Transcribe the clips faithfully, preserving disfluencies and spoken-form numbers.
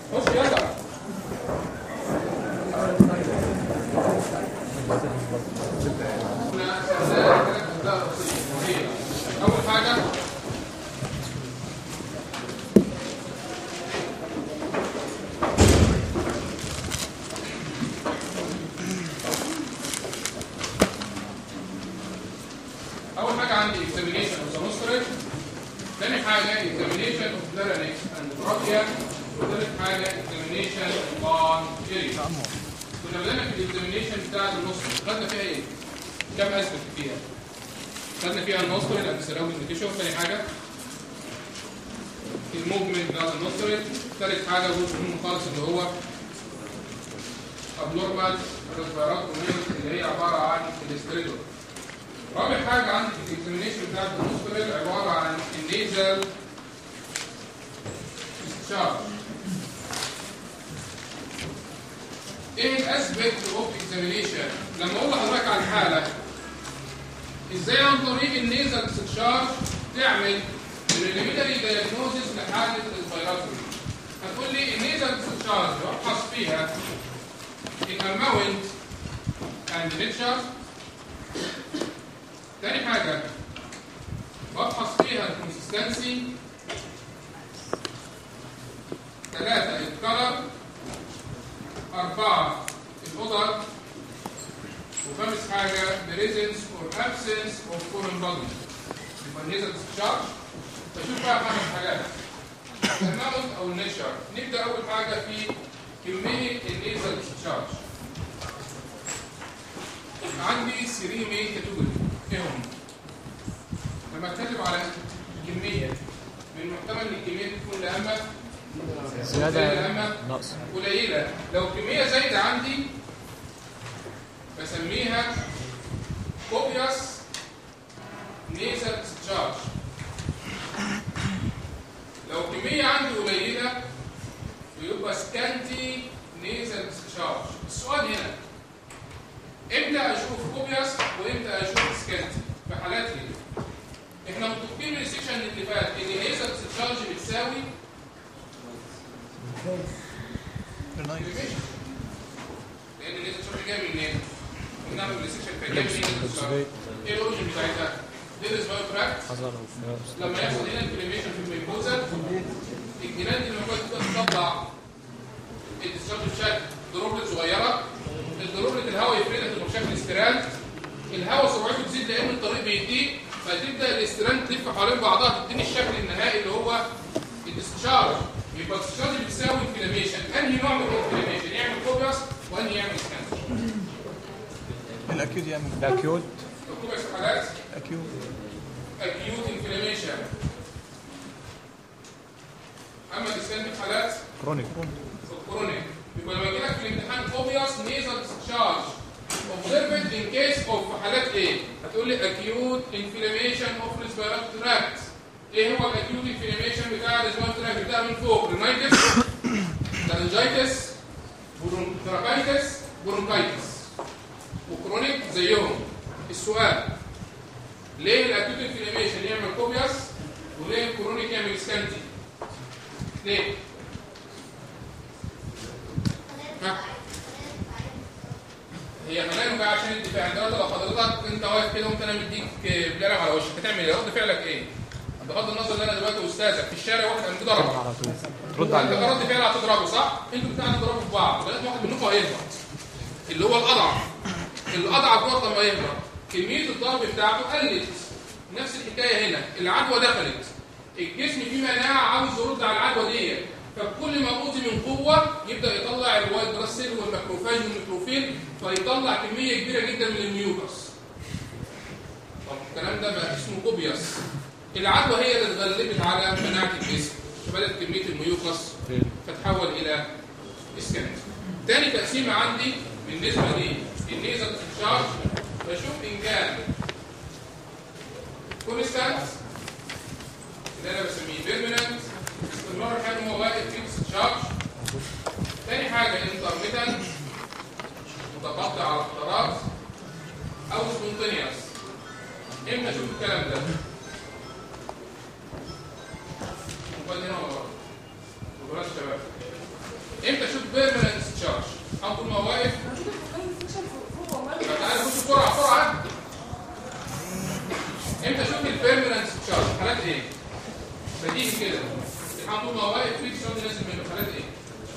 خش يلا. اول حاجه اول حاجه عندي examination of the nostril. ثاني حاجه examination of larynx and trachea. وثالث حاجه examination on area. كنا بدأنا في الاكزامينيشن بتاع النوسترل، خدنا فيها ايه؟ كم اسبكت فيها؟ خدنا فيها النوسترل اند سراوندينج تيشو. ثاني حاجه الموفمنت بتاع النوسترل. ثالث حاجه جزء مهم خالص اللي هو ابنورمال ريسبيراتوري اللي هي عباره عن الاستريدور. رابع حاجه عندي في الاكزامينيشن بتاع النوسترل عباره عن النيزل شارج. ايه الاسبكت اوف اكزامينيشن؟ لما اقول لحضرتك على الحاله ازاي عن طريق النيزل استشارج تعمل بريليمينري دايجنوزيس لحاله الريسبيراتوري. هتقول لي النيزل استشارج ببحث فيها الاماونت اند نيتشر. تاني حاجه ببحث فيها الكونسستنسي. ثلاثه الكلر. أربعة الأوضر. وخامس حاجة presence or absence of foreign body. يبقى النيزل استشارج. فشوف بقى خمس حاجات الأماونت أو النيتشر. نبدأ أول حاجة في كمية النيزل استشارج. عندي ثلاثة مين كاتيجوري. إيه هم؟ لما أتكلم على كمية من محتمل إن الكمية تكون لأمة زيادة نقص قليلة. لو كمية زايدة عندي بسميها copious nasal discharge. لو كمية عندي قليلة بيبقى scanty nasal discharge. السؤال هنا امتى اشوف copious وامتى اشوف scanty؟ في حالات ايه؟ احنا متفقين من السيكشن اللي فات ان nasal discharge بتساوي لان الناس الشرط جاي منين؟ بنعمل السكشن فين؟ جاي منين؟ ايه الاوريجن بتاعتها؟ دي الاسبايو تراكت. لما يحصل هنا انفلاميشن في الميكوزا الجلاند اللي موجوده تبدا تطلع الديسشارج بشكل دروبلت صغيره. الدروبلت الهواء يفردها تبقى بشكل استيران. الهواء سرعته تزيد لان الطريق بيضيق فتبدا الاستيران تلف حوالين بعضها تديني الشكل النهائي اللي هو الديسشارج. يبقى الديسشارج بيساوي انفلاميشن. انهي نوع من الانفلاميشن؟ يعمل كوبيوس وانهي يعمل سكانس؟ الاكيوت يعمل الاكيوت الكوبيوس حالات اكيوت اكيوت انفلاميشن. اما السكانس حالات كرونيك كرونيك. يبقى لما يجي لك في الامتحان كوبيوس نيزل ديسشارج observed in case of حالات ايه؟ هتقول لي اكيوت انفلاميشن اوف ريسبيراتوري تراكت. ايه هو الاكيوت انفلاميشن بتاع الريسبيراتوري تراكت؟ بتاع من فوق رينايتس، لارنجايتس، برونكايتس، برونكايتس. وكرونيك زيهم. السؤال ليه الاكيوت انفلاميشن يعمل كوبيوس وليه الكرونيك يعمل سكانتي؟ ليه؟ ها؟ هي خلانه بقى عشان الدفاع. دلوقتي لو حضرتك انت واقف كده وانت انا مديك بلالم على وشك هتعمل ايه؟ رد فعلك ايه؟ بغض النظر ان انا دلوقتي استاذك في الشارع واحد قام ضربك على طول ترد انت عليه. رد فعل هتضربه صح؟ انتوا بتاعنا تضربوا في بعض لغايه واحد منكم هيهبط اللي هو الاضعف. الاضعف دوت لما يهبط كميه الضرب بتاعته قلت. نفس الحكايه هنا. العدوى دخلت الجسم فيه مناعه عاوز يرد على العدوى دي. فكل ما اوتي من قوه يبدا يطلع الوايت بلاد سيل والماكروفاج والميكروفيل فيطلع كميه كبيره جدا من الميوكس. طب الكلام ده بقى اسمه كوبيوس. العدوى هي اللي اتغلبت على مناعه الجسم فبدات كميه الميوكس فتحول الى اسكان. تاني تقسيمه عندي بالنسبه للنيزل ديسشارج بشوف ان كان كونستانت اللي انا بسميه بيرمننت استمرار كان هو واقف في ديسشارج. تاني حاجه انترميتنت متقطع على فترات او سبونتينيوس. امتى اشوف الكلام ده؟ وبعدين هنا ورا وبلاش شباب بيرمننت تشارج او طول ما واقف. تعالى بص بسرعه بسرعه. امتى اشوف البيرمننت تشارج؟ حالات ايه؟ بديهي كده الحمد لله واقف في تشارج نازل منه. حالات ايه؟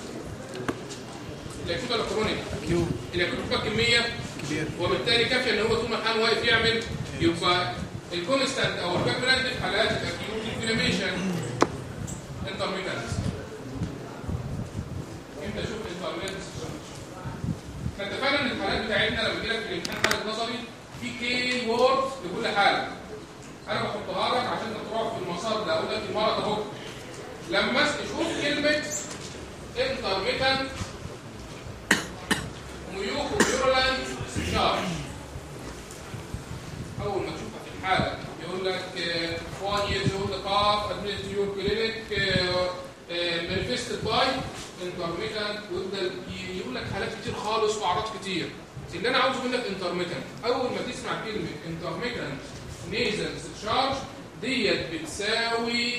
الاكيوت ولا الكرونيك؟ الاكيوت بتبقى كميه كبيره وبالتالي كافيه ان هو طول ما الحال واقف يعمل. يبقى الكونستانت او البيرمننت في حالات الاكيوت انفلاميشن. انترميتنت امتى اشوف الانترميتنت؟ احنا اتفقنا ان الحالات بتاعتنا لما بيجي لك في الامتحان حاله نظري في كي وورد لكل حاله. انا بحطها لك عشان تروح في المسار ده. اقول لك المرض اهو لما تشوف كلمه انترميتنت ميوكوفيرولانت تشارج اول ما تشوفها في الحاله يقول لك one years old cough admitted to your clinic manifested by intermittent. ويفضل يقول لك حالات كتير خالص واعراض كتير. اللي انا عاوزه منك intermittent. اول ما تسمع كلمه intermittent nasal discharge ديت بتساوي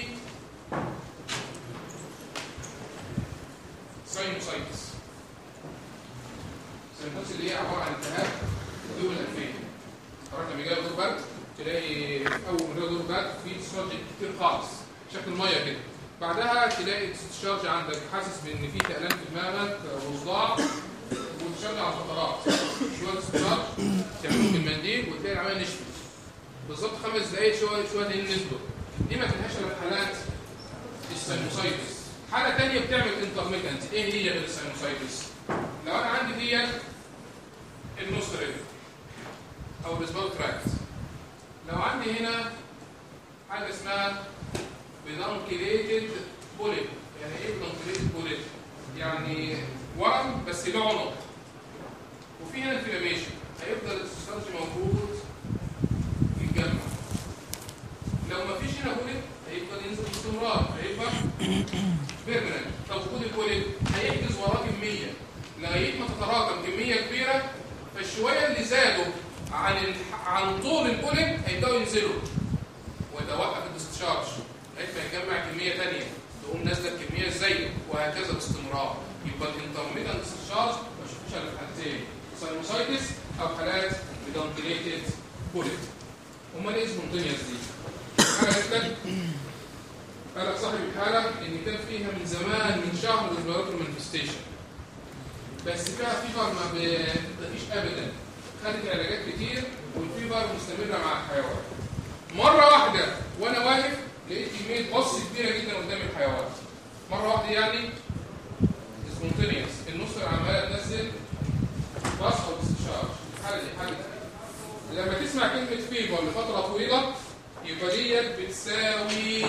ساينوسايتس. الساينوسايتس اللي هي عباره عن التهاب دول الانفيه. عرفت لما يجي دور برد تلاقي اول ما يجي دور برد في ديسشارج كتير خالص شكل الميه كده. بعدها تلاقي ديسشارج عندك حاسس بان في تألم في دماغك وصداع وتشارج على فترات. شويه ديسشارج تعملهم بالمنديل وتلاقي العمليه نشفت بالظبط خمس دقايق شويه شويه لان نزلوا. دي ما فيهاش الا حالات الساينوسايتس. حاله ثانيه بتعمل انترميتنت. ايه هي غير الساينوسايتس؟ لو انا عندي هي النوستريل او الريسبيراتوري تراكت. لو عندي هنا حاجه اسمها بلانكيليتد بوليب. يعني ايه بلانكيليتد بوليب؟ يعني ورم بس له عنق وفي هنا انفلاميشن. هيفضل الديسشارج موجود يتجمع. لو ما فيش هنا بوليب هيفضل ينزل باستمرار هيبقى بيرمننت. طب وجود البوليب هيحجز وراه كميه لغايه ما تتراكم كميه كبيره فالشويه اللي زادوا عن ال... عن طول البوليب هيبداوا ينزلوا ويتوقف الديسشارج لغايه ما يجمع كميه ثانيه تقوم نازله الكميه الزايده وهكذا باستمرار. يبقى الانترميتنت ديسشارج ما شفتش الا في حالتين ساينوسايتس او حالات بدانكيليتد بوليب. امال ايه سبونتينيوس دي؟ حاجه قالت لك قال لك صاحب الحاله ان كان فيها من زمان من شهر ريسبيراتوري مانيفستيشن بس فيها فيفر ما بتختفيش ابدا. خدت علاجات كتير والفيفر مستمره مع الحيوان. مره واحده وانا واقف لقيت كميه قص كبيره جدا قدام الحيوان. مره واحده يعني سبونتينيوس النص عماله تنزل بص او استشارج. الحاله دي حاله لما تسمع كلمه فيفر لفتره طويله يبقى ديت بتساوي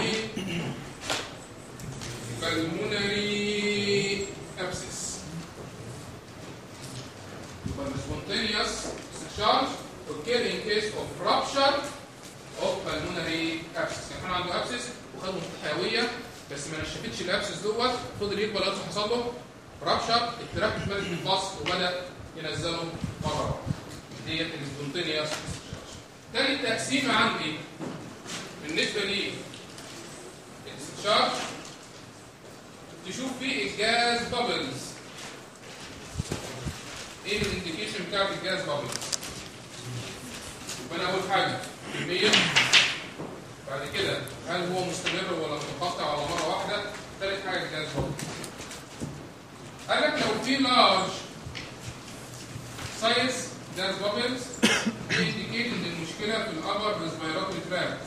بالمونري ابسس. يبقى spontaneous discharge occur in case of rupture of pulmonary abscess. يعني كان عنده abscess وخد مفتاح حيويه بس ما نشفتش الابسس دوت فضل يكبر لغايه حصل له rupture التراك اتملت بالفصل وبدا ينزله مره واحده. ديت السبونتينيوس discharge. تاني تقسيمه عندي بالنسبه لي الديسشارج تشوف فيه الجاز بابلز. ايه الانديكيشن بتاع الجاز بابلز؟ يبقى انا اول حاجه كميه. بعد كده هل هو مستمر ولا متقطع ولا مره واحده؟ ثالث حاجه الجاز بابلز. قال لك لو في لارج سايز جاز بابلز بينديكيت ان المشكله في الابر ريسبيراتوري تراكت.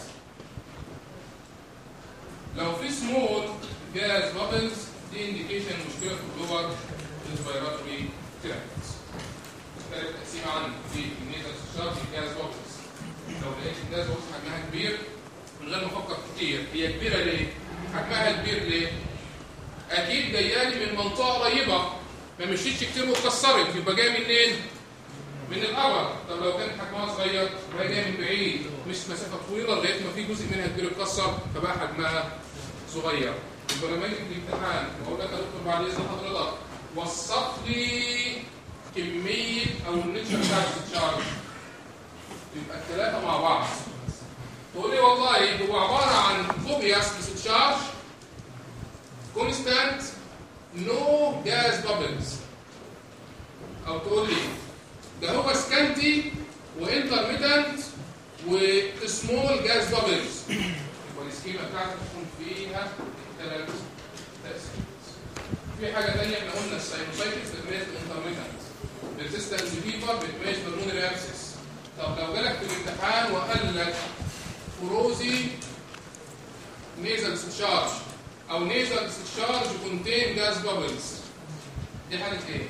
لو في سمول جاز بابلز دي انديكيشن مشكله في اللور ريسبيراتوري تراكت. ثالث تقسيمه عندي في كميه الديسشارج الجاز بابلز. لو لقيت الجاز بابلز حجمها كبير من غير ما افكر كتير هي كبيره ليه؟ حجمها كبير ليه؟ اكيد جايه لي من منطقه قريبه ما مشيتش كتير واتكسرت يبقى جايه منين؟ من الأول. طب لو كان حجمها صغير يبقى جاي من بعيد مش مسافه طويله لغايه ما في جزء منها كبير اتكسر فبقى حجمها صغير. يبقى لما اجي في الامتحان واقول لك يا دكتور بعد اذن حضرتك وصف لي كميه او النتشر بتاع الديسشارج يبقى الثلاثه مع بعض. تقول لي والله هو عباره عن فوبياس ديسشارج كونستانت نو جاز بابلز، او تقول لي ده هو سكانتي وانترميتنت وسمول جاز بابلز، يبقى السكيما بتاعتك تكون فيها ثلاث تأثيرات. في حاجه ثانيه احنا قلنا الساينوسايتس بتميز الانترميتنت، ريزيستنس فيفر بتميز بالمونري ابسس. طب لو جالك في الامتحان وقال لك فروزي نيزل ستشارج او نيزل ستشارج كونتين جاز بابلز، دي حاله ايه؟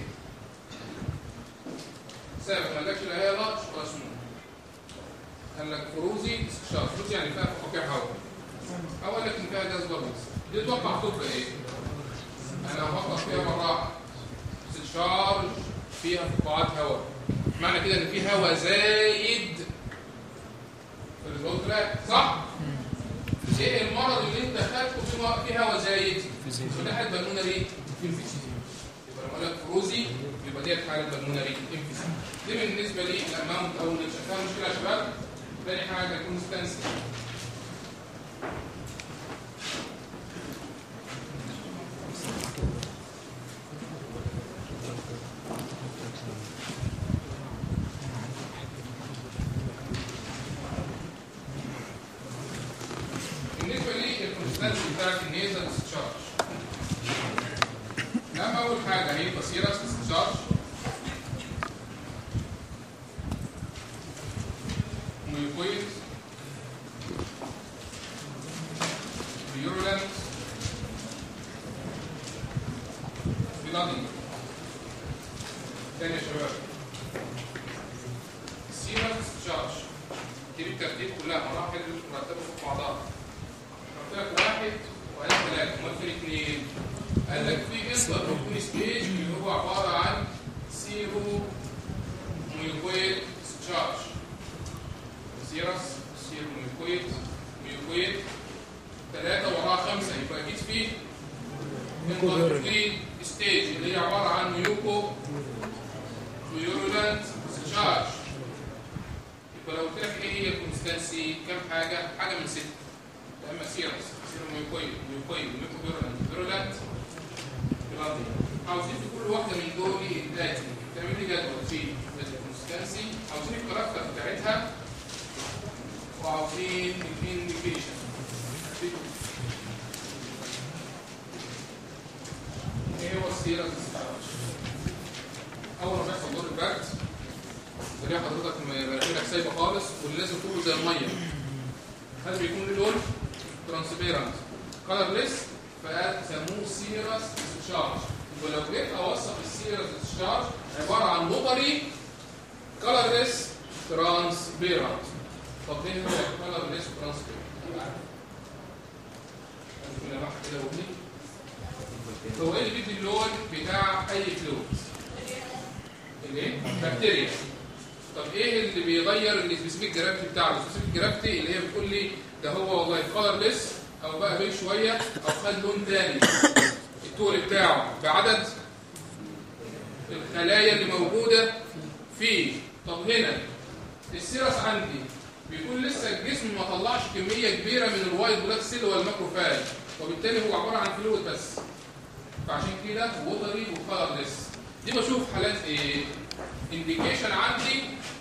سابق ما قالكش لا هي لاتش ولا سمول، قال لك فروزي ستشارج، فروزي يعني فيها فقاقيع هواء، او قال لك ان فيها جاز بابلز، دي تتوقع تبقى ايه؟ انا هفكر فيها بالراحه، ستشارج فيها فقاعات هواء، معنى كده ان في هواء زايد في الفلو تراك، صح؟ ايه المرض اللي انت خدته فيه هواء زايد؟ ده حاله بالمونري انفيزيما. يبقى لما اقول لك فروزي يبقى ديت حاله بالمونري انفيزيما. دي بالنسبه لي الاماونت او اللي شايفها مشكله يا شباب. ثاني حاجه الكونستانسي. بتاعت النيزل ستشارج. لما اول حاجه هيبقى سيرس ستشارج، ميوكويد، فيورولنت، بلادي. تاني يا شباب السيرس ستشارج دي بالترتيب كلها مراحل مرتبه فوق بعضها. قلت لك واحد وقال ثلاثة، امال في اثنين؟ قال لك في انتر بروكون ستيج اللي هو عبارة عن سيرو ميوكويد ستشارج. سيرس سيرو ميوكويد ميوكويد ثلاثة وراها خمسة، يبقى أكيد في انتر بروكون ستيج اللي هي عبارة عن ميوكو فيورولنت ستشارج. يبقى لو قلت لك ايه هي الكونستانسي؟ كام حاجة؟ حاجة من ستة. اما سيرس سيرو ميوكويد ميوكويد ميوكوفيرولنت فيرولنت بلادي. عاوزين في كل واحده من دول الاتي تعمل لي جدول فيه الكونستانسي، عاوزين الكاركتر بتاعتها، وعاوزين الانديكيشن. ايه هو السيرس ستشارج؟ اول ما بيحصل دور البرد تلاقي حضرتك مناخيرك سايبه خالص واللي لازم تقول زي الميه، هذا بيكون له لون ترانسبيرنت كلرليس، فسموه سيرس ستشارج. ولو جيت اوصف السيرس ستشارج عباره عن بوبري كلرليس ترانسبيرنت. طب ايه هو كلرليس ترانسبيرنت؟ كده هو ايه اللي بيدي اللون بتاع اي فلويد؟ الايه؟ بكتيريا. طب ايه اللي بيغير السبيسيفيك جرافيتي بتاعه؟ السبيسيفيك جرافيتي اللي هي بتقول لي ده هو والله كلرليس او بقى بيل شويه او خد لون ثاني، التول بتاعه بعدد الخلايا اللي موجوده فيه. طب هنا السيرس عندي بيكون لسه الجسم ما طلعش كميه كبيره من الوايت بلاد سيل والماكروفاج، وبالتالي هو عباره عن فلويد بس، فعشان كده ووتري وكلرليس. دي بشوف حالات ايه؟ انديكيشن عندي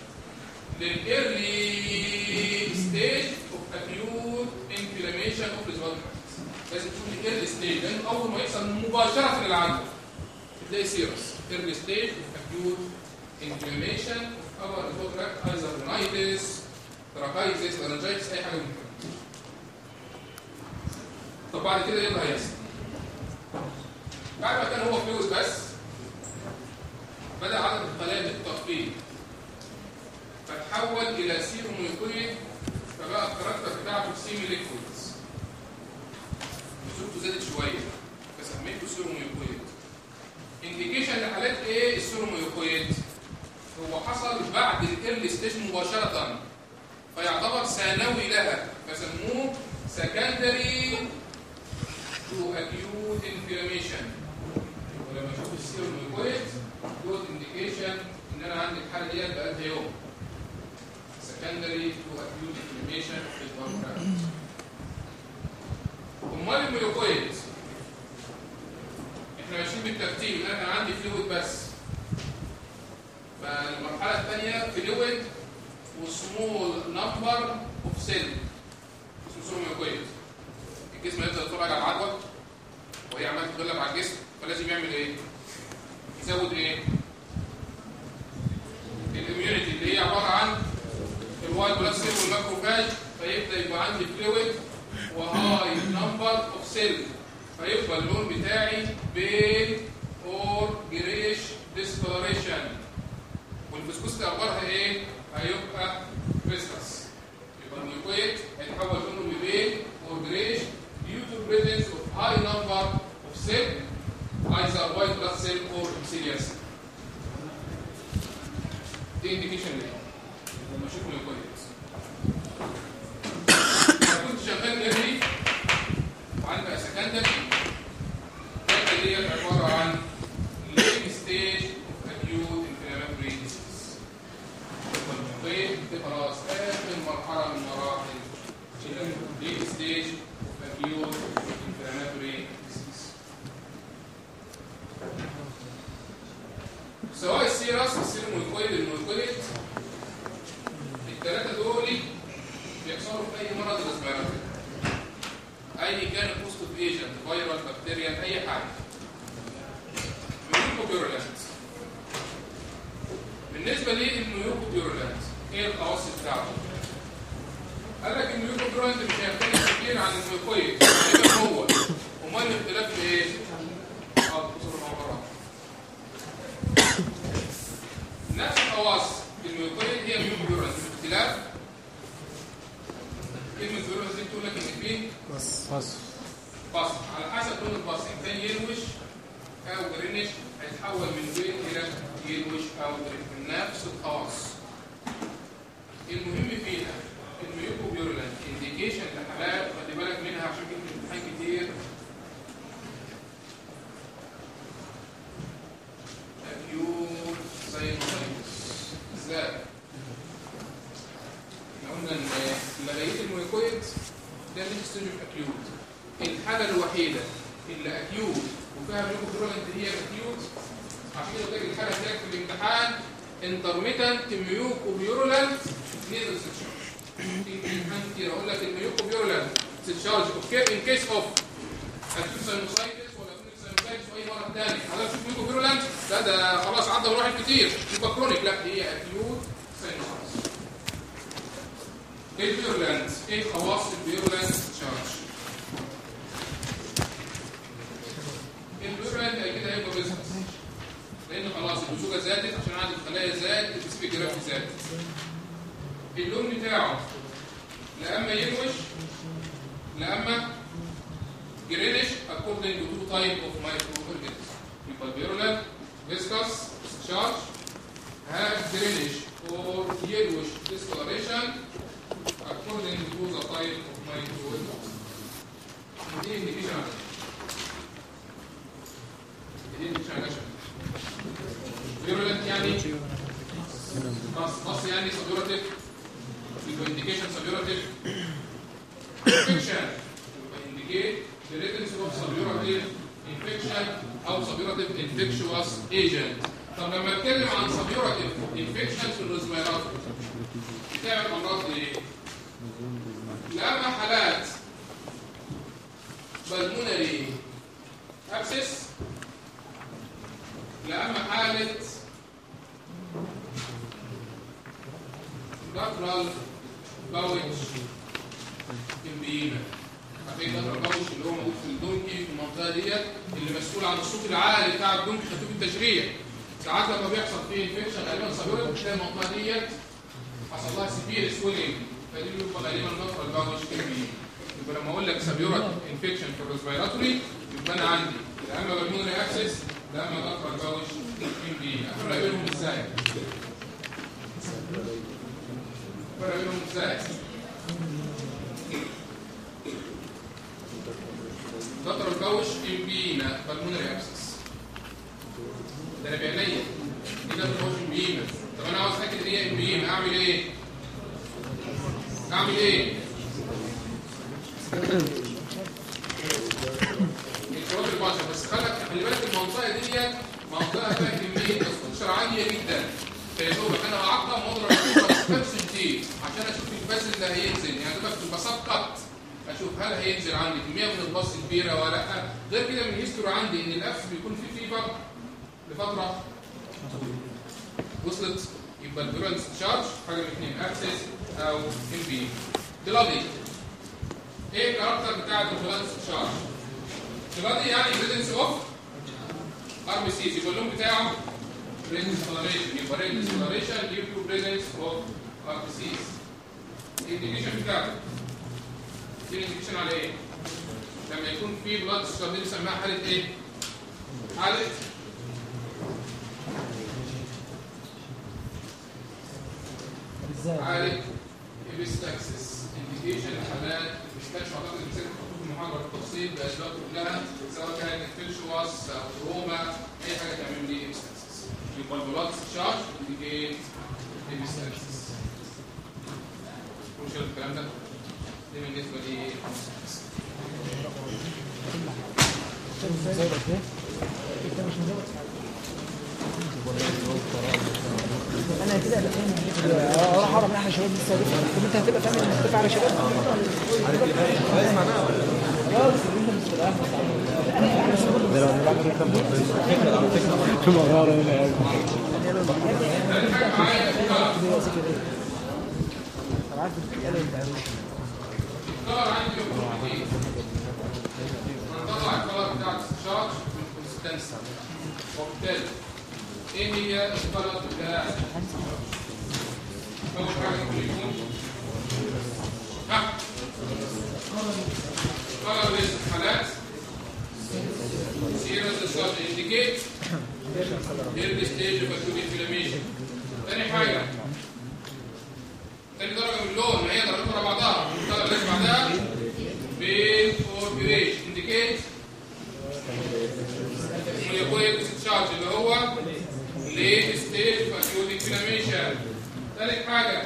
للايرلي ستيج اوف اكيوت انفلاميشن اوف الزوال. لازم تكون الايرلي ستيج، لان اول ما يحصل مباشره للعدوى تلاقي سيرس ايرلي ستيج اوف اكيوت انفلاميشن اوف اور الفوتراك، ايزر رينايتس، تراكايتس، لارنجايتس، اي حاجه من كده. طب بعد كده ايه اللي هيحصل؟ بعد ما كان هو فلويد بس بدأ عدد الخلايا تكتر فيه، فتحول إلى سيروميوكويد، فبقى الكاركتر بتاعته سيمي ليكويدز، نسبته زادت شوية فسميته سيروميوكويد. انديكيشن لحالات ايه السيروميوكويد؟ هو حصل بعد الايرلي ستيج مباشرة، فيعتبر ثانوي لها، فسموه سكندري تو اكيوت انفلاميشن. ولما اشوف السيروميوكويد جود انديكيشن ان انا عندي الحاله ديت بقالها يوم، سكندري تو اكيوت انفلاميشن في البلد. امال الميوكويد احنا ماشيين اشوف بالترتيب ان انا عندي فلويد بس. فالمرحله الثانيه فلويد وسمول نمبر اوف سيل اسمه سوميوكويد. الجسم يبدا يتفرج على العدوى وهي عماله تتغلب على الجسم، فلازم يعمل ايه؟ يزود ايه؟ الاميونيتي اللي هي عباره عن الوايت بلاد سيل والماكروفاج، فيبدا يبقى عندي فلويد وهاي نمبر اوف سيل، فيبقى اللون بتاعي بيل اور جريش ديسكولوريشن. والفسكوستي اخبارها ايه؟ هيبقى فيسكس. يبقى الميوكويد هيتحول لونه بيل اور جريش due to presence of high number of cell either white blood cell or epithelial cell. دي انديكيشن ليه؟ لما اشوف ميوكويد كنت شغال نيرلي وعندي بقى سكندري، الحته دي عباره عن ليت ستيج اوف اكيوت انفلاماتوري ديزيز. الميوكويد دي خلاص اخر مرحله من مراحل ليت ستيج اوف اكيوت انفلاماتوري ديزيز. سواء السيراس السيروميوكويد الميوكويد، الثلاثه دول بيحصلوا في اي مرض ريسبيراتوري، اي كان بوزيتيف ايجنت فيروس بكتيريا اي حاجه. ميوكوبيورولانت بالنسبه للميوكوبيورولانت ايه الخواص بتاعته؟ قال لك الميوكوبيورولانت مش هيختلف كتير عن الميوكويد، لكن هو امال الاختلاف في ايه؟ اه بصوا مع بعض نفس الخواص الميوكويد هي الميوكوبيورولانت. الاختلاف كلمة فيروس دي تقول لك ان فيه بص بص على حسب لون البص، ان كان يلوش او جرينش هيتحول من بيض الى يلوش او جرينش، نفس الخواص. المهم فيها الميوكوبيورولانت انديكيشن لحالات خلي بالك منها عشان كده الامتحان كتير. اكيوت ساينوسايتس ازاي؟ قلنا ان لغايه الميوكويد ده اللي ستيج اوف اكيوت. الحاله الوحيده اللي اكيوت وفيها ميوكوبيورولانت هي الاكيوت، عشان كده تلاقي الحاله هناك في الامتحان انترميتنت ميوكوبيورولانت نيزل سيتشارج. في امتحان كتير اقول لك الميوكوبيورولانت سيتشارج اوكي ان كيس اوف اكيوت ساينوسايتس ولا كرونيك ساينوسايتس واي مرض ثاني. حضرتك تشوف ميوكوبيورولانت ده ده خلاص عدى مراحل كتير يبقى كرونيك، لا هي اكيوت ساينوسايتس. الفيرولانت ايه خواص الفيرولانت تشارج؟ الفيرولانت كده هيبقى بيزنس لان خلاص اللزوجه زادت عشان عدد الخلايا زاد، السبيك جرافي زاد. اللون بتاعه لا اما يلوش لا اما جرينش according to two type of microorganisms. يبقى الفيرولانت viscous discharge have greenish or yellowish discoloration according to the type of microorganism. دي indication دي indication virulent يعني بس بس يعني سبيوراتيف، يبقى indication سبيوراتيف. infection يبقى indicate the presence of suburative infection أو suburative infectious agent. طب لما اتكلم عن suburative infection في الريسبيراتوري بتعمل امراض ايه؟ لا اما حالات بالمونري ابسس، لا اما حاله جاترال باوتش امبيما. عارفين جاترال باوتش اللي هو موجود في الدونكي في المنطقه ديت اللي مسؤول عن الصوت العالي بتاع الدونكي خطوط التشريح. ساعات لما بيحصل فيه انفكشن غالبا سبيورت بتلاقي المنطقه ديت حصل لها سيفير سويلنج، فدي بيبقى غالبا جاترال باوتش امبيما. يبقى لما اقول لك سبيورت انفكشن في الريسبيراتوري يبقى انا عندي لا اما بالمونري ابسس لا اما جاترال باوتش امبيما. افرق بينهم ازاي؟ افرق بينهم ازاي؟ جاترال باوتش امبيما بالمونري ابسس ده انا بعينيا دي جاترال باوتش امبيما. طب انا عاوز اتاكد ان هي امبيما اعمل ايه؟ اعمل ايه؟ الكرات البشر بس خلك خلي بالك المنطقه الحاله ديت منطقه فيها كميه تستشعر عاليه جدا، فيا دوبك انا هعقم واضرب برسنتيج عشان اشوف الباس اللي هينزل، يعني دوبك بسقط اشوف هل هينزل عندي كميه من الباص كبيره ولا لا. غير كده من الهيستوري عندي ان الاف بيكون فيه فيفر لفتره وصلت، يبقى الفيرال تشارج حاجه من اثنين، اكسس او ام بي. بلادي ايه الكاركتر بتاع الفيرال تشارج؟ بلادي يعني بريزنس اوف ار بي سي، يبقى اللون بتاعه بريزنس كولوريشن، يبقى بريزنس كولوريشن ديو تو بريزنس اوف ار بي سي. الانديكيشن بتاعته دي الانديكيشن على ايه؟ لما يكون في بلاد تشارج دي بنسميها حاله ايه؟ حاله حاله ايبيستاكسس. انديكيشن الحالات مش كانش اعتقد ان سيكون خطوط المحاضره بالتفصيل باسباب كلها، سواء كانت فيلشواس او روما اي حاجه تعمل لي ايبيستاكسس. يبقى البلاد تشارج انديكيت ايبيستاكسس. مش الكلام ده دي بالنسبه لي انا كده اه اروح اقرا من احلى شباب لسه. طب انت هتبقى فاهم انك تدفع على شباب لازم انا خلاص انت مش فاهم ده لو نلعب في مغاره هنا الكلر عندي ايه؟ هنطلع الكلر بتاع التشارج من كونستانسا، وبالتالي ايه هي الكلر بتاع اول حاجه يكون ها كلر ليست حالات سيريس تشارج انديكيت ايرلي ستيج اوف اكيوت انفلاميشن. ثاني حاجه ثاني درجه من اللون، ما هي درجات ورا بعضها، الكلر اللي بعدها بين فور جريش انديكيت موليكولر تشارج اللي هو ليت ستيج اوف اكيوت انفلاميشن. ثالث حاجه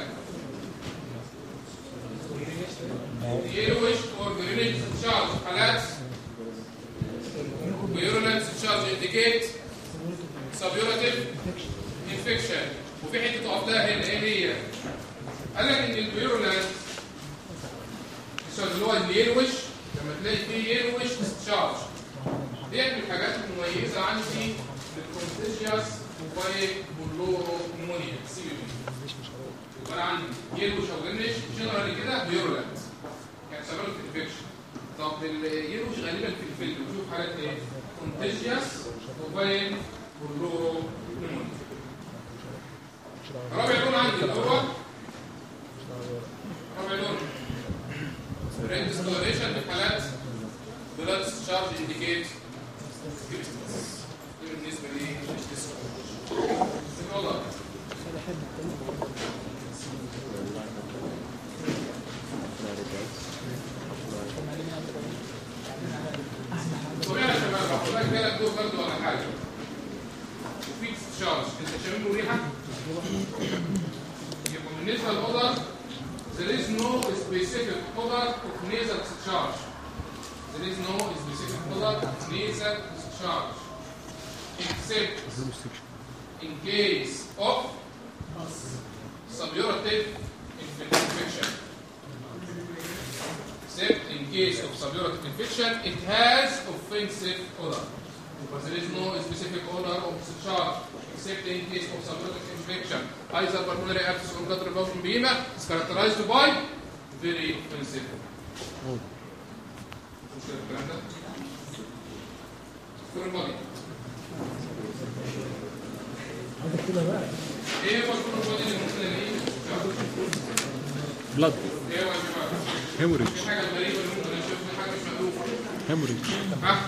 يلوش اور جرينيش تشارج حالات ويورولنس تشارج انديكيت سبيوراتيف انفكشن. وفي حته تقف لها هنا ايه هي؟ قال لك ان الفيورولنس تشارج اللي هو اليلوش، لما تلاقي فيه يلوش تشارج ديت من الحاجات المميزه عندي للكونتيجيوس موبايل بولورو نمونيا سي بي بي. يبقى انا عندي يلوش او جرينيش جنرالي كده فيورولنس يعني سبب الانفكشن. طب اليلوش غالبا في الفيلم بنشوف حالات ايه؟ كونتيجيوس موبايل بولورو نمونيا. رابع لون عندي اللي هو رابع لون ريد ديسكولوريشن في حالات بلاد تشارج انديكيت بالنسبه لي والله طبيعي يا شباب خد بالك دول برضه ولا حاجه وفي تشارج انت شامم ريحه. يبقى بالنسبه للاودر there is no specific odor of nasal discharge. There is no specific odor of nasal discharge except in case of suburative infection. Except in case of suburative infection, it has offensive odor. But there is no specific odor of discharge except in case of suburative infection. Either pulmonary abscess or guttural emphysema is characterized by very offensive. مش الكلام ده؟ دكتور البادي. ايه هو دكتور البادي اللي ممكن نلاقيه؟ بلاد ايه هو يا جماعه؟ هيموريج في حاجه غريبه اللي ممكن نشوفها، حاجه مش مألوفه. هيموريج ها؟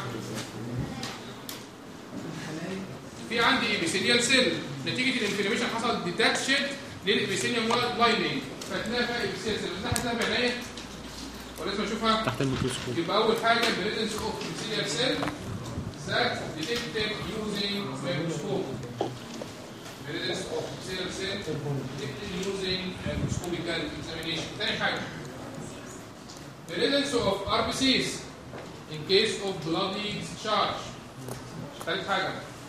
في عندي ايبيثيليال سيل نتيجه الانفلاميشن حصل ديتاتشد للابيثيليوم لايننج، فتلاقي فيها ايبيثيليال سيل بس هتلاقيها بعينيا ولازم اشوفها تحت الميكروسكوب. يبقى اول حاجه بريزنس اوف ايبيثيليال سيل ذات ديتكتد يوزنج مايكروسكوب. بريزنس اوف ايبيثيليال سيل ديتكتد يوزنج مايكروسكوبيكال اكزامينيشن. ثاني حاجه بريزنس اوف ار بي سيز ان كيس اوف بلادي discharge. ثالث حاجه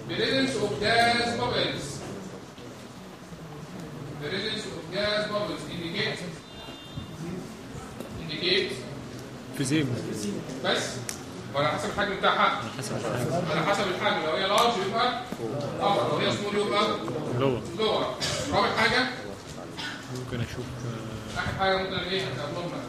presence of gas bubbles. Presence of gas bubbles indicate indicate فيزيم بس ولا حسب الحجم بتاعها؟ حسب الحجم. على حسب الحجم. لو هي لارج يبقى ابر، لو هي سمول يبقى لور. لور. رابع حاجه ممكن اشوف آه، اخر حاجه ممكن ايه هتقابلنا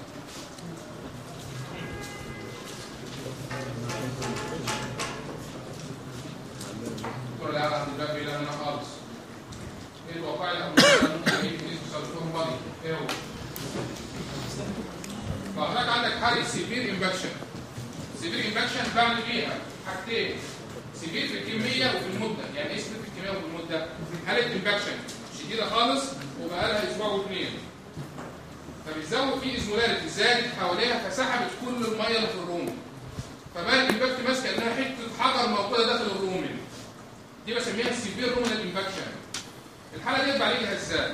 تقول لا عندي بقى بيلا هنا خالص. ايه الواقع اللي ممكن ايه نسبه بادي ايه هو؟ فهناك عندك حاله سيفير امباكشن. سيفير امباكشن بعمل فيها حاجتين، سيفير في الكميه وفي المده. يعني ايه سيفير في الكميه وفي المده؟ حاله امباكشن شديده خالص وبقى لها اسبوع واثنين، فبيزود في ازمولاريتي زادت حواليها فسحبت كل الميه اللي في الروم، فبقى الامباكت ماسكه انها حته حجر موجوده داخل الرومن. دي بسميها السيفير رومنال امباكشن. الحاله دي بعالجها ازاي؟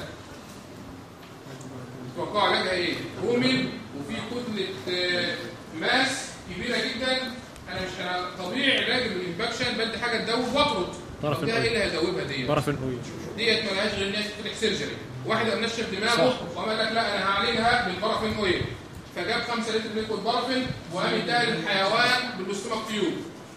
تتوقعوا علاجها ايه؟ رومن وفي كتله ماس كبيره جدا. انا مش انا طبيعي علاج الامباكشن بدي حاجه تدوب واطرد. طرف ده ايه اللي هيدوبها دي؟ طرف الأوي ديت ما لهاش غير الناس تفتح سيرجري. واحد قام نشف دماغه وقال لك لا انا هعالجها بالبارافين اويل، فجاب خمسة لتر ليكويد بارافين وقام اداها للحيوان بالبوستوماك تيوب.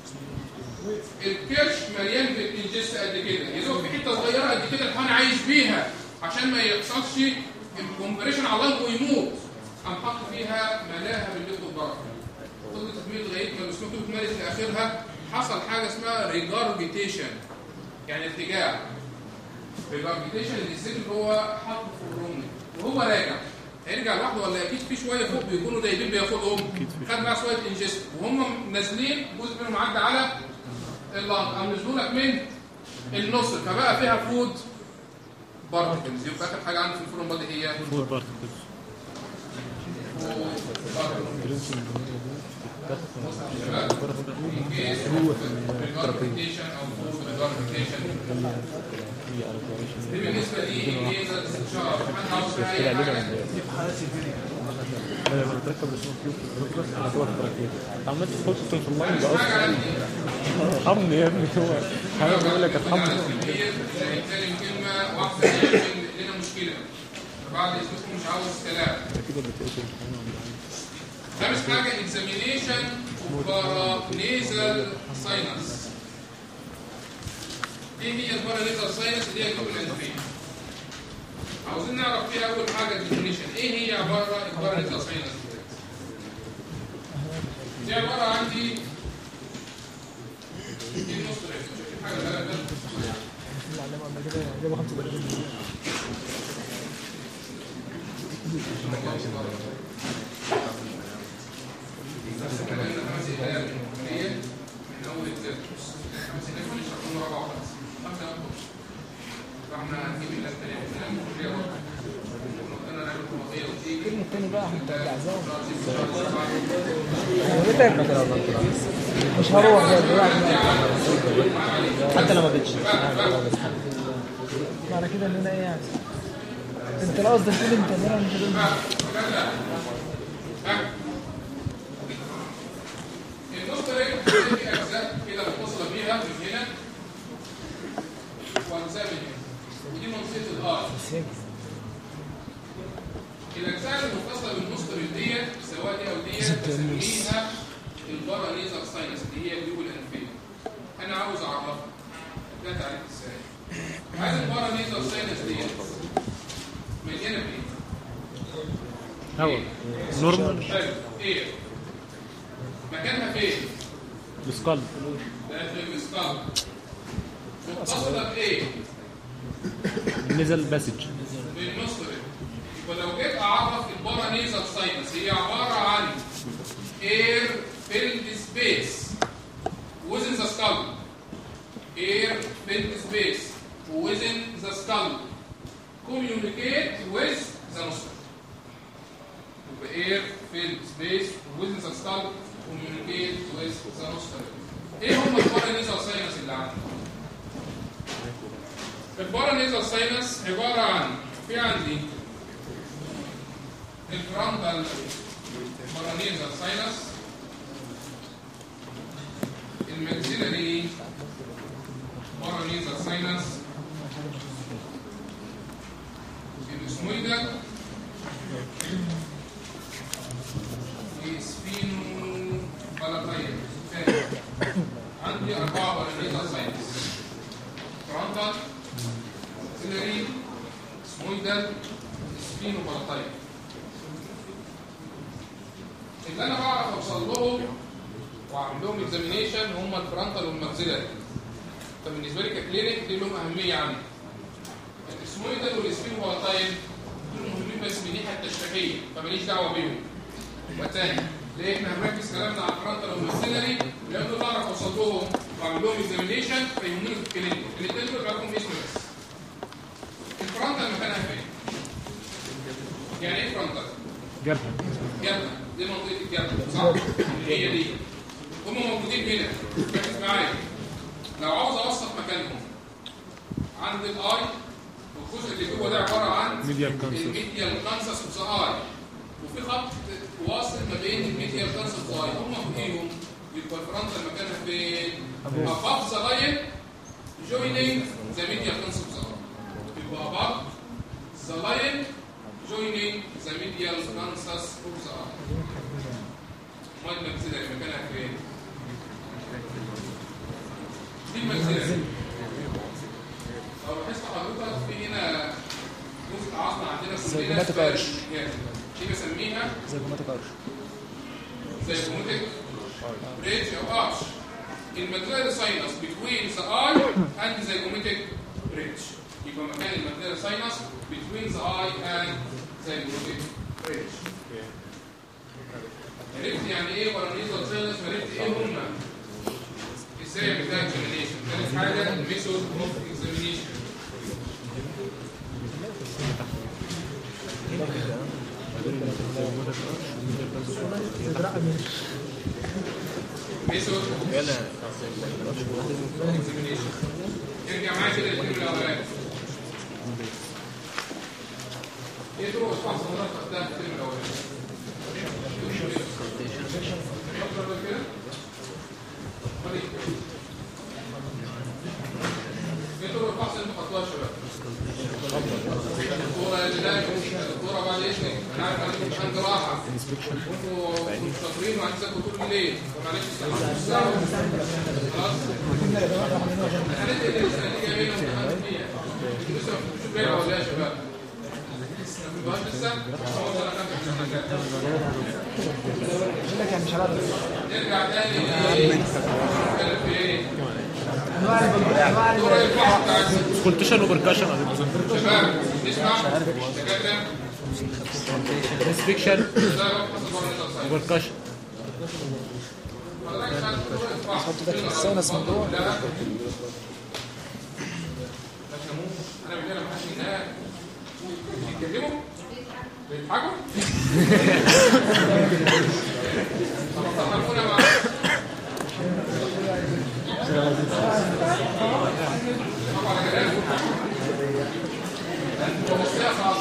الكرش مليان بالانجست قد كده، يزوق في حته صغيره قد كده الحيوان عايش بيها عشان ما يحصلش الكومبريشن على اللنج ويموت. قام حط فيها ملاها بالليكويد بارافين. فضلت تكميل لغايه ما البوستوماك تيوب اتملت لاخرها. حصل حاجه اسمها ريجارجيتيشن، يعني ارتجاع. ريجارجيتيشن اللي الزيت اللي هو حاطه في الرومن وهو راجع هيرجع لوحده ولا اكيد في شويه فوق بيكونوا دايبين بياخدهم. خد بقى شويه انجست وهم نازلين جزء منهم عدى على اللنج، قام نزلوا لك من النص فبقى فيها فود بارتكلز. يبقى اخر حاجه عندي في الفورم بادي هي فود بارتكلز. ريجارجيتيشن او فود ريجارجيتيشن. دي بالنسبه لي ليزر استشاره. حد عاوز كده علينا حاجه؟ انا بتركب السموك تيوب في الركبه انا كده بتركب عمال تحط في الميه ده اصلا. ارحمني يا ابني. هو حاجه بيقول لك ارحمني. نتكلم كلمه واحده يعمل لنا مشكله بعد اسمكم مش عاوز كلام. كده بتقتل. خامس حاجه اكزامينيشن بارانيزال ساينس. ايه هي البارانيزال ساينس؟ اللي هي الجبل الانفيه. عاوزين نعرف فيها اول حاجه الديفينيشن. ايه هي عباره البارانيزال ساينس؟ دي عباره عن دي دي النص ريف حاجه لا لا الكلمة الثاني بقى هنرجع زاوية مش هروح حتى لما بتش معنى كده ان انا ايه يعني انت لا قصدك تقول انت ان انا مش النقطة دي في أجزاء كده متصلة بيها من هنا وأجزاء من هنا ودي منطقة الآر. الأجزاء المتصلة بالمصدر ديت سواء دي أو ديت بسميها البارانيزال ساينس اللي هي الجيوب الأنفية. أنا عاوز أعرفها ده تعريف إزاي؟ هذه البارانيزال ساينس ديت مليانة بإيه؟ هوا نورمال. حلو إيه؟ مكانها فين؟ السكالب. داخل السكالب. متصلة بإيه؟ نزل باسج. بالمصدر. ولو جيت اعرف البارانيزال ساينس هي عباره عن air filled space within the skull. air filled space within the skull communicate with the nostril. air filled space within the skull communicate with the nostril. ايه هم البارانيزال ساينس اللي عندنا؟ البارانيزال ساينس عباره عن في عندي الفرونتال بارانيزال ساينس، الماكسيلاري paranasal sinus الاسمويدال اسفينو بلاتايل. عندي أربعة paranasal sinus فرونتال سيلري اسمويدال اسفينو بلاتايل. اللي انا بعرف اوصل لهم واعمل لهم اكزامينيشن هم الفرونتال والماكسيلاري. فبالنسبه لي ككلينيك دي لهم اهميه عندي. الاسمويدال والاسفين والطايل دول مهمين بس من الناحيه التشريحيه فماليش دعوه بيهم. وتاني ليه احنا هنركز كلامنا على الفرونتال والماكسيلاري لان دول بعرف اوصل لهم واعمل لهم اكزامينيشن فيهموني في الكلينيك. الاثنين دول بيبقى لهم اسم بس. الفرونتال مكانها فين؟ يعني ايه فرونتال؟ جبهه جبهه دي منطقه الجبهه صح؟ هي دي هم موجودين هنا. ركز معايا لو عاوز اوصف مكانهم عند الاي والجزء اللي جوه ده عباره عن ميديال كانسس الميديال كانسس اوف ذا اي وفي خط واصل ما بين الميديال كانسس والاي هم فوقيهم يبقى الفرونتال مكانها فين؟ above the line joining the medial cancer of the eye. يبقى above the line joining the medial cancer of the eye. ما الماكسيلاري مكانها فين؟ دي الماكسيلاري. لو لاحظت حضرتك في هنا جزء عظم عندنا كلنا دي بسميها زيجوماتيك ارش زيجوماتيك بريدج او ارش. الماكسيلاري ساينس between the eye and the zygomatic bridge. يبقى مكان الماكسيلاري ساينس between the eye and the zygomatic bridge. عرفت يعني ايه paranasal sinus وعرفت ايه هما ازاي يعمل ده اكزامينيشن. ثالث حاجه الميثود اوف اكزامينيشن. ميثود اكزامينيشن. ارجع معايا كده للفيلم الاولاني. ايه طرق الفحص اللي انا خدتها في الفيلم الاولاني؟ ايه طرق الفحص اللي انتوا خدتوها يا شباب؟ الدكتوره اللي لا الدكتوره بعد اذنك انا عارف انكم مش عند راحه وانتوا شاطرين وهتذاكروا طول الليل فمعلش استحملوا خلاص. الحالات اللي لسه اللي جايه منهم امتحان فيها لسه مش باينه ولا يا شباب؟ ما فيهاش لسه؟ خلاص انا خدت مش هنرجع. نرجع تاني نتكلم في ايه؟ دور الفحص بتاع سكولتيشن وبركاشن شباب نسمع دكاتره ريستريكشن وبركاشن. حط ده في الساينس من جوه. انا بقول لك محدش منها بيتكلموا بيضحكوا طب تفهمونا بقى. طبعا كلام ومصير صعب.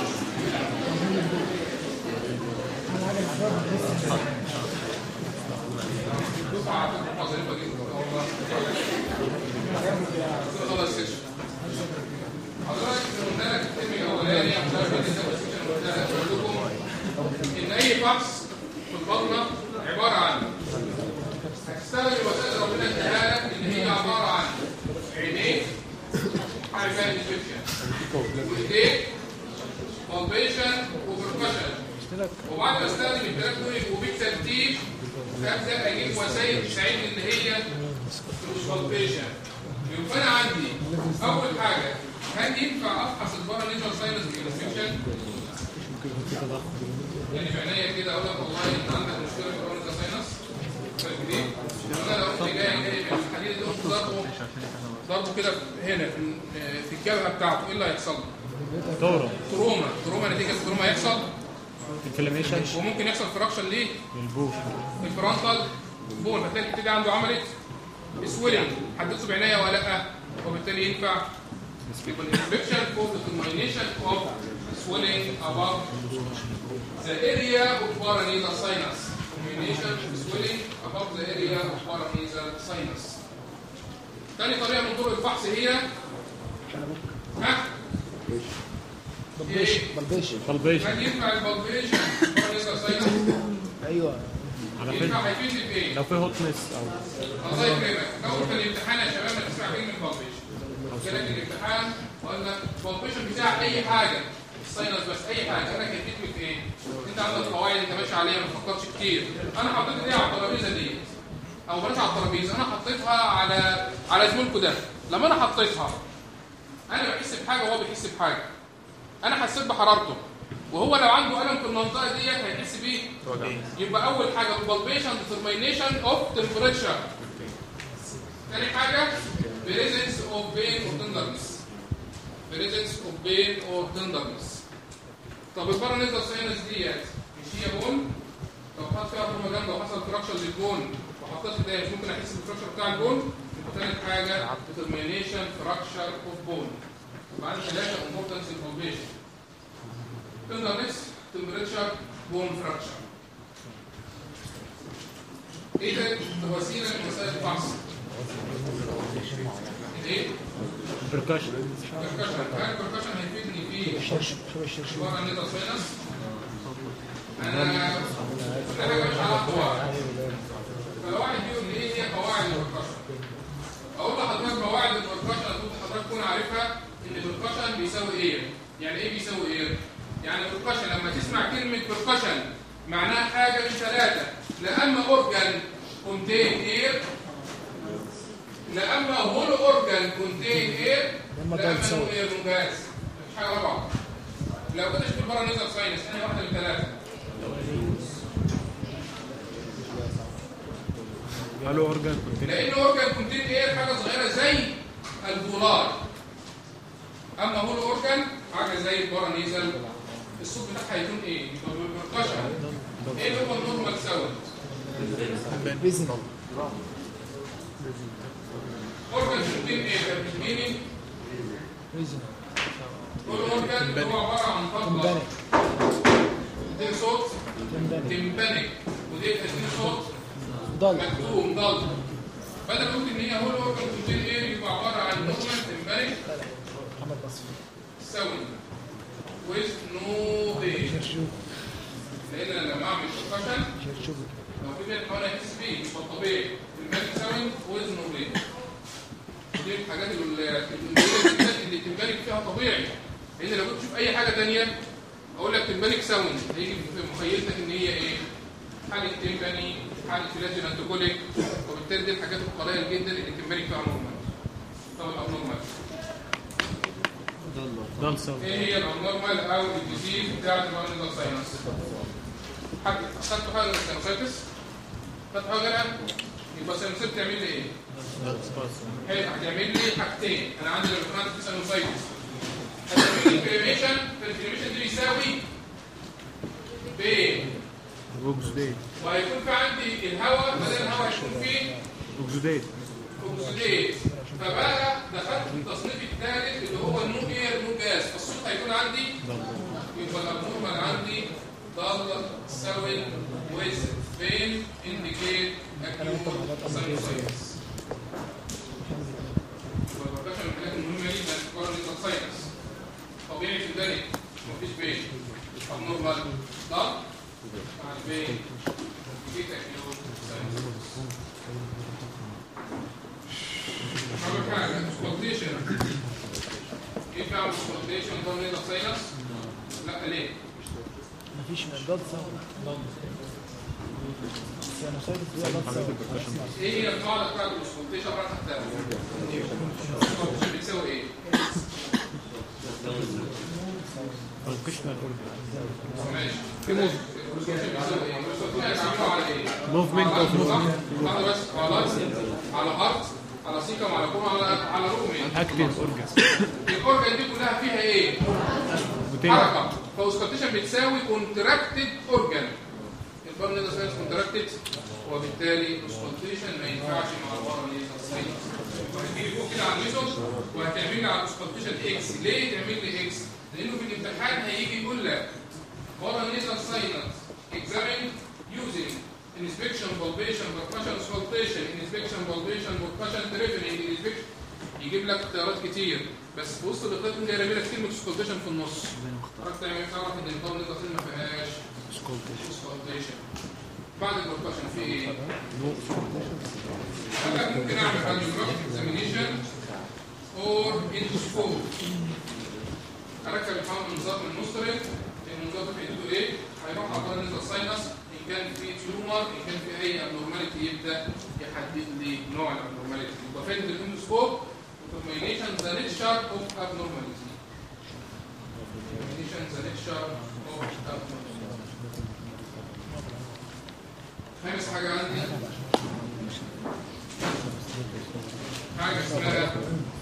دفعة مظرفة جدا والله. خلاص السيشن حضرتك قلنا لك الترم الاولاني او مش عارف ايه السيشن قلنا لك بقول لكم ان اي فحص في البطنه عباره عن هتستخدم وسائل ربنا اداها لك ان هي عباره عن عينيك حاجه فيها انفكشن وايديك بالبيشن وبركشن. وبعد ما استخدم الثلاث دول يبقوا بالترتيب ابدا اجيب وسائل تساعدني ان هي بالبيشن. يبقى انا عندي اول حاجه هل ينفع افحص البارانيزال ساينس بالانفكشن؟ يعني بعينيا كده اقول لك والله انت عندك مشكله في البارانيزال ساينس فاكرين؟ انا لو كنت جاي جاي من الحديد ده قلت ضربه ضربه كده هنا في في الجبهه بتاعته ايه اللي هيحصل له؟ دورة تروما تروما نتيجه التروما هيحصل انفلاميشن وممكن يحصل فراكشن ليه؟ البوش الفرونتال بون هتلاقي الحته دي عنده عملت سويلنج حددته بعينيا ولا لا وبالتالي ينفع يبقى الانفكشن causes termination of swelling above the area of paranasal sinus. Termination of swelling above the area of paranasal sinus. ثاني طريقه من طرق الفحص هي ها بلبيشن بلبيشن بلبيشن. هل ينفع البلبيشن ولا ساينس؟ ايوه على فكره ينفع هيفيد في ايه؟ لو في هوتنس او الله يكرمك لو في الامتحان يا شباب ما تسمع كلمه بلبيشن قلت لك الامتحان وقال لك البلبيشن بتاع اي حاجه الساينس بس اي حاجه انا هيفيد في ايه؟ انت عندك قواعد انت ماشي عليها ما تفكرش كتير انا حطيت دي على الترابيزه دي او بلاش على الترابيزه انا حطيتها على على زميلكم ده لما انا حطيتها انا بحس بحاجه وهو بيحس بحاجه انا حسيت بحرارته وهو لو عنده الم في المنطقه ديت هيحس بيه يبقى اول حاجه البالبيشن ديترمينيشن اوف تمبريتشر ثاني حاجه بريزنس اوف بين اور تندرنس بريزنس اوف بين اور تندرنس طب البارانيزال ساينس ديت مش هي بون لو حط فيها بروباجندا وحصل فراكشر للبون وحطيت ده ممكن احس بالفراكشر بتاع البون يبقى ثالث حاجه ديترمينيشن فراكشر اوف بون بعد ثلاثه امبورتنس البالبيشن تندرنس تمبريتشر بون فراكشر ايه ده وسيله من وسائل الفحص ايه بركاشن بركاشن كان بركاشن هيفيدني في الشرشف شو الشرشف بارانيزال ساينس انا انا مش على قواعد فالواحد بيقول لي ايه هي قواعد البركاشن اقول لحضرتك قواعد البركاشن المفروض حضرتك تكون عارفها ان البركاشن بيساوي ايه يعني ايه بيساوي ايه يعني البركاشن لما تسمع كلمه بركاشن معناها حاجه من ثلاثه لا اما اورجان كونتين اير لا اما هولو اورجان كونتين اير لا اما نو اير نو جاز مش حاجه رابعه لو كنتش في البارانيزال ساينس انا واحده من ثلاثه قالوا اورجان كونتين لان اورجان كونتين اير حاجه صغيره زي الدولار اما هولو اورجان حاجه زي البارانيزال الصوت بتاعها هيكون ايه يبقى بالبركشن ايه اللي هو النورمال ساوند بيزن اورجان كونتين ايه مينينج بيزن كل اورجان هو عباره عن طبقه دي صوت تمبانيك ودي تدي صوت ضل مكتوم ضل بدل قلت ان هي هولو اورجان كونتين ايه يبقى عباره عن نورمال تمبانيك محمد بصري ساوند with no bass شرشوف لان انا لما اعمل بركشن شرشوف لو في بيت حوالي اكس بي مش طبيعي الماك ساوند with no bass دي الحاجات اللي اللي تنبالك فيها طبيعي لان لو كنت تشوف اي حاجه ثانيه اقول لك تنبالك ساوند هيجي في مخيلتك ان هي ايه حاله تيمباني حاله فلاجين انتوكوليك وبالتالي دي الحاجات القليله جدا اللي تنبالك فيها نورمال طب الابنورمال ضل صوت ايه هي الابنورمال او الديزيز بتاعت البارانيزال ساينس حد اخدتوا حاجه للسينوسايتس خدت حاجه غيرها يبقى السينوسايتس تعمل لي ايه حلو هتعمل لي حاجتين انا عندي الريفرنس في سينوسايتس هتعمل لي انفلاميشن فالانفلاميشن دي بيساوي بين اوكسيديت وهيكون في عندي الهواء بدل الهواء هيكون فيه اوكسيديت اوكسيديت فبقى دخلت في التصنيف الثالث اللي هو النو اير نو جاز فالصوت هيكون عندي يبقى الابنورمال عندي ضل ساوند ويز بين انديكيت اكيوت ساينوسايتس والبركشن من الحاجات المهمه جدا في البارانيزال ساينس طبيعي في البنك مفيش بين ابنورمال ضل مع البين انديكيت اكيوت ساينوسايتس أول حاجة سبوتيشن كيف أعمل سبوتيشن بارانيزال ساينس؟ لا ليه؟ مفيش ضل صوت ضل السينوسايتس دي ضل صوت إيه هي القاعدة بتاعت السبوتيشن بقى تحتها؟ السبوتيشن بيساوي إيه؟ فانكشنال ماشي السبوتيشن بيساوي إيه؟ السبوتيشن بيعملوا على إيه؟ موفمنت اوف موفمنت على بس على على هارت على سيكم على كوم على على رومين اكتيف اورجان الاورجان دي كلها فيها ايه حركه فاوسكالتيشن بتساوي كونتراكتد اورجان البارانيزال ساينس كونتراكتد وبالتالي الاوسكالتيشن ما ينفعش مع البارانيزال ساينس هتيجي فوق كده على الميثود وهتعمل لي على الاوسكالتيشن اكس ليه تعمل لي اكس لانه في الامتحان هيجي يقول لك بارانيزال ساينس examine using inspection, palpation, percussion, auscultation, inspection, palpation, percussion, triggering, inspection يجيب لك اختيارات كتير، بس في وسط الاختيارات ممكن يرمي لك كلمه سكولتيشن في النص. حضرتك تعمل تعرف ان النظام اللي داخل ما فيهاش سكولتيشن. بعد البركشن في ايه؟ حضرتك ممكن اعمل راديوجرافيك اكزامينيشن اور اندوسكوب. اركب الحمل من نظام المسترد، النظام في حدوده ايه؟ هيروح على طول نزل ساينس، ان كان في تيومر، ان كان في اي ابنورماليتي يبدا يحدد لي نوع الابنورماليتي. يبقى فايده الاندوسكوب determination the nature of abnormality. Determination the nature of abnormality. خامس حاجة عندي حاجة اسمها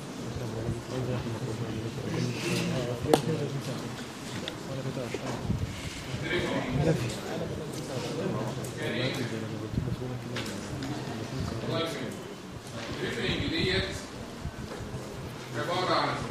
دريفنج ديت عبارة عن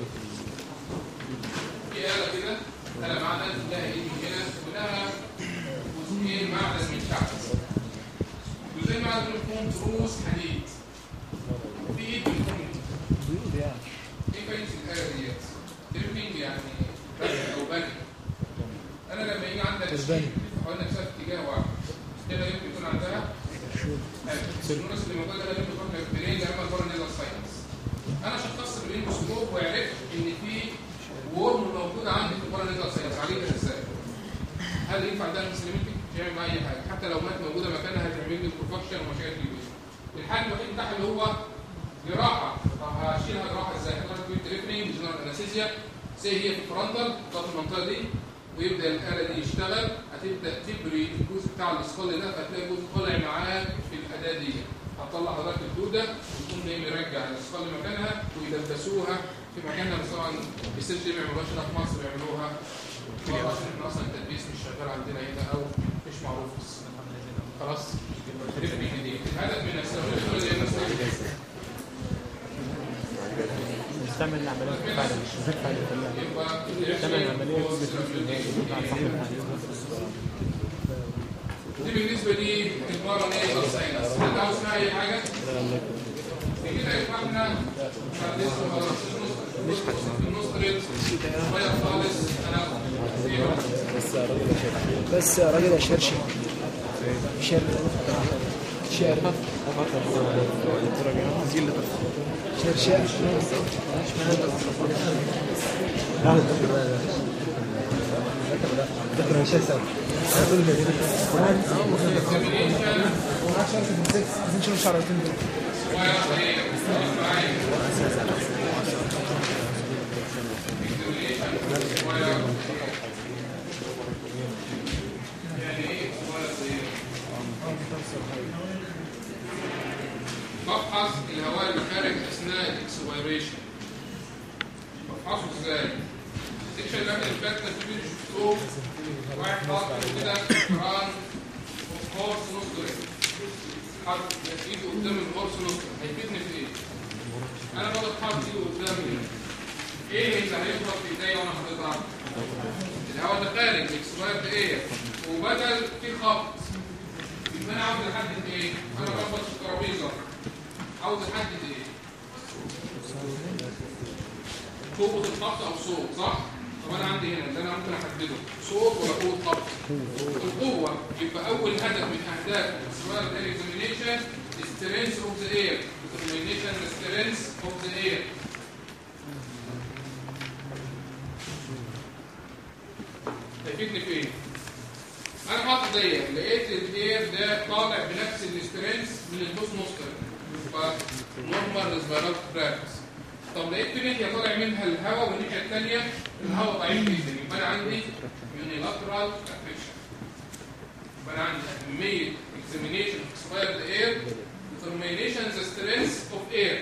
في آلة كده، آلة معدن لها ايد هنا ولها جزئين معدن من تحت. جزئين معدن منهم تروس حديد. في ايد منهم ايه فايدة الآلة ديت؟ دريفنج يعني رفع أو بني. أنا لما يجي عندك شيء حاولنا نشوف اتجاه واحد كده يمكن يكون عندها الناس اللي موجودة ده يمكن يكون كبيرين لما البرن نزل ساينس. انا شخصت بالاندوسكوب وعرفت ان في ورم موجود عندي في البرن نزل ساينس. عليه ازاي؟ هل ينفع ده مسلمتي؟ مش هيعمل اي حاجه، حتى لو مات موجوده مكانها هتعمل لي بروفكشن ومشاكل كبيره. الحل الوحيد بتاعها اللي هو جراحه. طب هشيلها جراحه ازاي؟ حضرتك بتجيب تريفنج جنرال انستيزيا زي هي في الفرونتال ضغط المنطقه دي، ويبدا الاله دي يشتغل، هتبدا تبري الجزء بتاع السكول ده، فتلاقي الجزء طالع معاك في الاداه دي. هتطلع حضرتك الدوده وتقوم جاي مرجع السكول مكانها ويلبسوها في مكانها. بس طبعا السيرش دي ما بيعملوهاش هنا في مصر، بيعملوها بره عشان احنا اصلا التدبيس مش شغال عندنا هنا او مش معروف في السنه. خلاص التريفنج دي الهدف من السيرش دي نستعمل العملية فعلا مش فعلا نستعمل العملية دي بالنسبة لي المرة نيزر ساينس. انت عاوز اسمها اي حاجة؟ كده يا اخوانا مش في النص ريت صغير خالص. انا بس يا راجل يا شرشي شر شر شر شر بفحص الهواء اللي خارج اثناء الاكسبيريشن. بفحصه ازاي؟ السكشن اللي قبل اللي فات ده فيه شفتوه واحد حاطط كده قران هورس نص حاطط ايده قدام الهورس نص. هيفيدني في ايه؟ انا بقدر حاطط ايده قدامي، ايه اللي هيفضل في ايديا وانا حاططها؟ الهواء ده خارج الاكسبيرد ايه؟ وبدل في خبط يبقى انا عاوز احدد ايه؟ انا بربط الترابيزه عاوز احدد ايه؟ قوه الخبط او صوت، صح؟ طب انا عندي هنا اللي انا ممكن احدده صوت ولا قوه خبط؟ القوه. يبقى اول هدف من اهداف السؤال ده الاكزامينيشن سترينث اوف ذا اير. determination the strength of the air. تفيدني في ايه؟ انا حاطط دي لقيت الاير ده طالع بنفس السترينث من البوست موستر يبقى نورمال ريسبيرات براكتس. طب لقيت ناحيه طالع منها الهواء والناحيه الثانيه الهواء ضعيف جدا، يبقى انا عندي يونيلاترال افكشن. يبقى انا عندي اهميه examination of expired air determination the strength of air.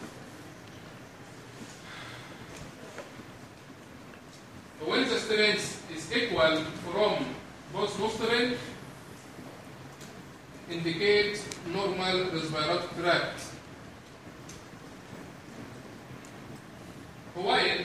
When the strength is equal from both nostrils, indicate normal respiratory tract. While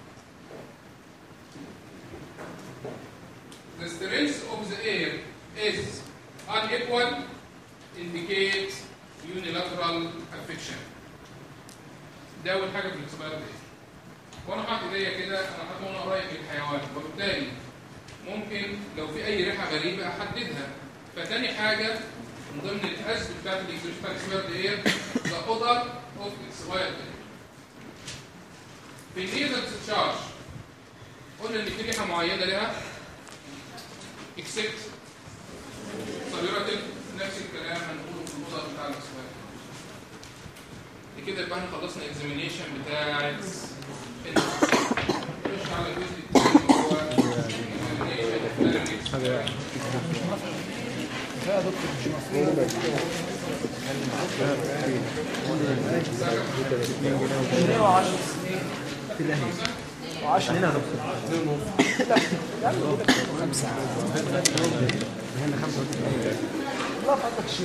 the strength of the air is unequal, indicate unilateral affection. ده اول حاجه في الاكسباير ديت. وانا حاطط ايديا كده انا حاطط وانا قريب من الحيوان، وبالتالي ممكن لو في اي ريحه غريبه احددها. فتاني حاجه من ضمن الاسباب بتاعت الاكسباير ديت ذا اودر اوف اكسباير ديت. في النيزل تشارج قلنا ان في ريحه معينه لها اكسبت سيراتيف، نفس الكلام هنقوله في الاوضه بتاع الاكسباير. كده يبقى احنا خلصنا الاكزامينيشن بتاعت نخش على الجزء الثاني هو الاكزامينيشن. يا دكتور مش مفروض جنيه وعشرة وعشرة هنا لا خمسة هنا خمسة لا فاتك شيء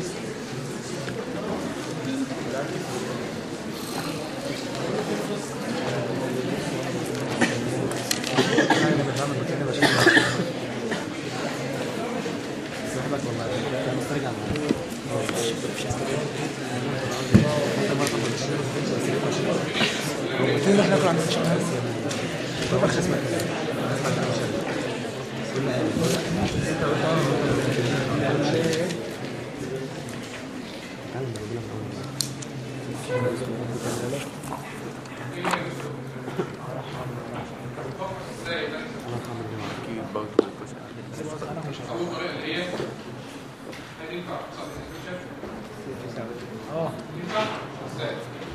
صاحبك والله مسترجع فين احنا كنا عندنا شغل ما بخش اسمك اول طريقه اللي هي هتنفع صح كده اه ينفع ازاي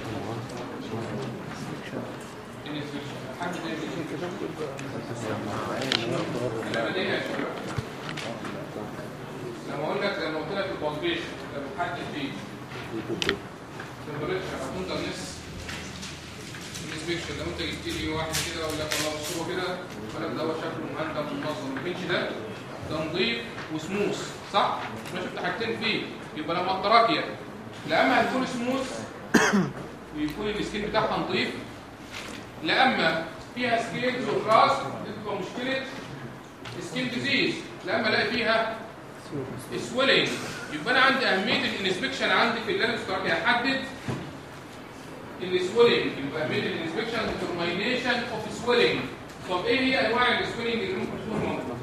لما اقول لك لما قلت لك الكونفيشن لما بتحدد فيه تمبريتشر او تندرنس الانسبكشن، لو انت جبت لي واحد كده اقول لك والله بصوره كده الكلام ده هو شكله مهندم منظم، البنش ده ده نظيف وسموث صح؟ مش شفت حاجتين فيه. يبقى لما التراكيه لا اما هتكون سموث ويكون السكين بتاعها نظيف، لا اما فيها سكيلز والراس تبقى مشكله سكين ديزيز، لا اما الاقي فيها سويلنج. يبقى انا عندي اهميه الانسبكشن عندي في اللي انا التراكيه احدد السويلنج. يبقى اهميه الانسبكشن ديترمينيشن اوف سويلنج. طب ايه هي انواع السويلنج اللي ممكن تكون موجوده؟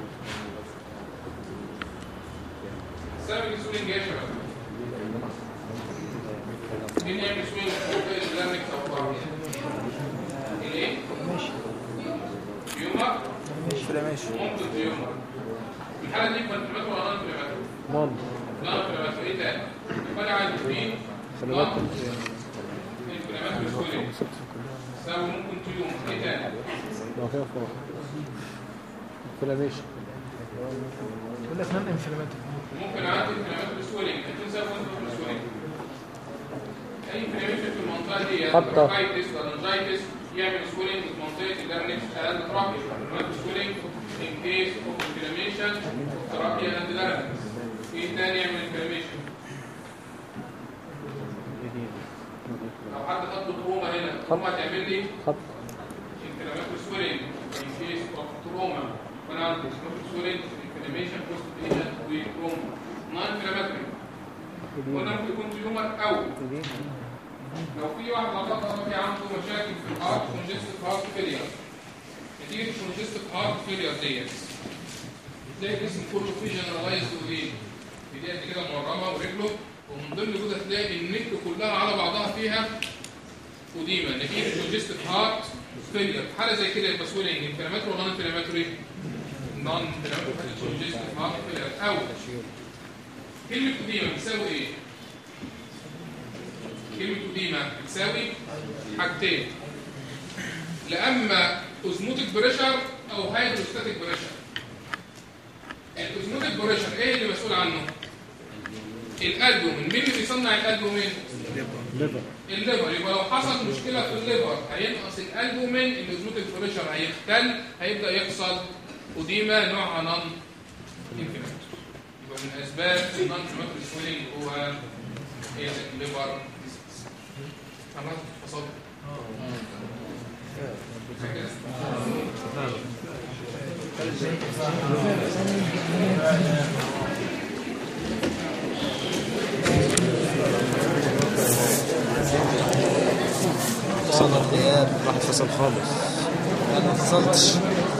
سبب السويلنج ايه يا شباب؟ مين يعمل سويلنج في البلانك او بعض؟ الايه؟ تيومر؟ ممكن تيومر. الحاله دي كونترمات ولا نون كونترمات؟ مام نون كونترمات. ايه تاني؟ يبقى انا عندي مين؟ خلوات الكونترمات والسويلنج. سبب ممكن تيومر. ايه تاني؟ لو فيها فوق انفلاميشن يقول لك نون انفلاماتوري. ممكن عندي انفلامات والسويلنج. هتكون سبب والسويلنج. اي انفلاميشن في المنطقه دي راكايتس لارنجايتس يعمل سويلنج في منطقه اللارنكس اند تراكيا. يعمل سويلنج ان كيس اوف انفلاميشن اوف تراكيا اند لارنكس. ايه تاني يعمل انفلاميشن؟ لو حد خد تروما هنا تروما تعمل لي خط انفلامات سويلنج ان كيس اوف تروما. وانا عندي سويلنج انفلاميشن بوست ايجنت وتروما نون انفلاماتوري. قلنا ممكن يكون تيومر او لو في واحد لقطه في عنده مشاكل في الهارت كونجستيف هارت فيلير. نتيجه الكونجستيف هارت فيلير ديت تلاقي الجسم كله فيه جنرالايزد ودين بدايه كده مورمه ورجله، ومن ضمن كده تلاقي النك كلها على بعضها فيها وديمه نتيجه الكونجستيف هارت فيلير. حاله زي كده يبقى سويلنج انفلاماتوري ولا نون انفلاماتوري؟ نون انفلاماتوري كونجستيف هارت فيلير. او كلمه وديمه بتساوي ايه؟ كلمة وديمة بتساوي حاجتين، لا اما اوزموتيك بريشر او هيدروستاتيك بريشر. الاوزموتيك بريشر ايه اللي مسؤول عنه؟ الالبومين. مين اللي بيصنع الالبومين؟ ليفر الليفر. يبقى لو حصل مشكله في الليفر هينقص الالبومين، الاوزموتيك بريشر هيختل، هيبدا يحصل وديمة نوعها نون انفلاماتوري. يبقى من اسباب النون انفلاماتوري سويلنج هو الليفر. تمام اتفضل. اه فصل الغياب. واحد فصل خالص. انا ما فصلتش.